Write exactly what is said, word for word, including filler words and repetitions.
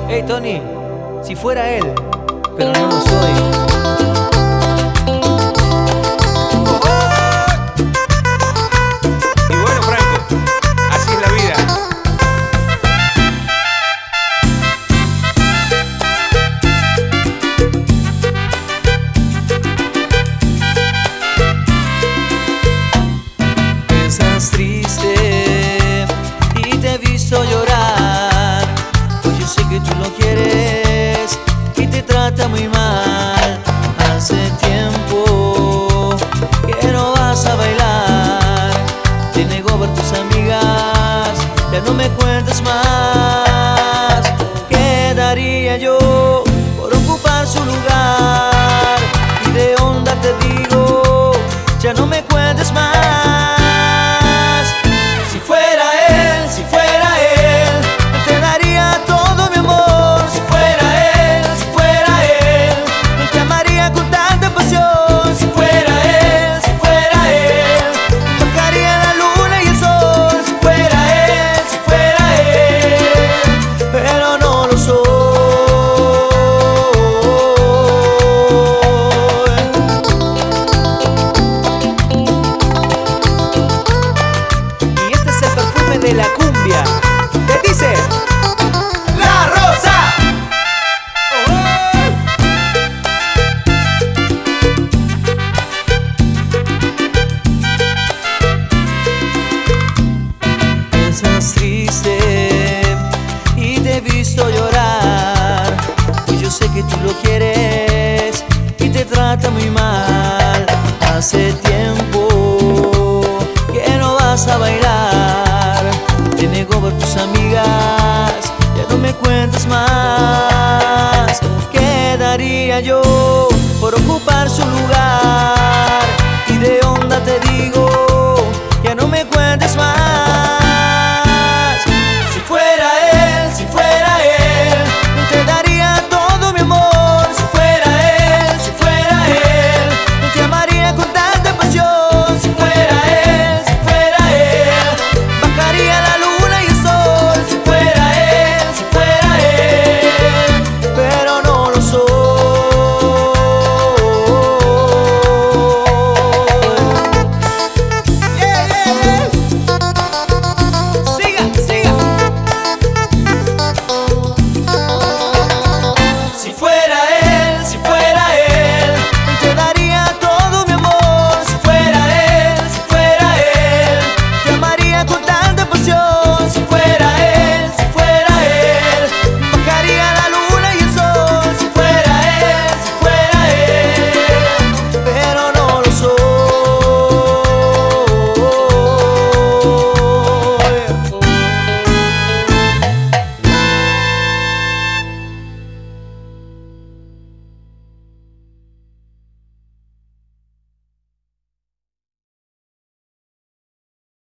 Hey Tony, si fuera él, pero no lo soy. Y bueno, Franco, así es la vida. Estás triste y te he visto llorar, pues yo sé que tú lo quieres y te trata muy mal. Hace tiempo que no vas a bailar, te negó ver tus amigas, ya no me cuentes más. ¿Qué daría yo por ocupar su lugar? Y de onda te digo, ya no me cuentes más. Si fuera él, si fuera él, te daría todo mi amor. Si fuera él, si fuera él, te amaría con tanta pasión. Si fuera él, si fuera él, bajaría la luna y el sol. Si fuera él, si fuera él, pero no lo soy. Y este es el perfume de la cumbia. ¿Qué dice? ¡La Rosa! Estás triste y te he visto llorar, pues yo sé que tú lo quieres y te trata muy mal. Hace tiempo que no vas a bailar, te negó ver tus amigas, ya no me cuentes más.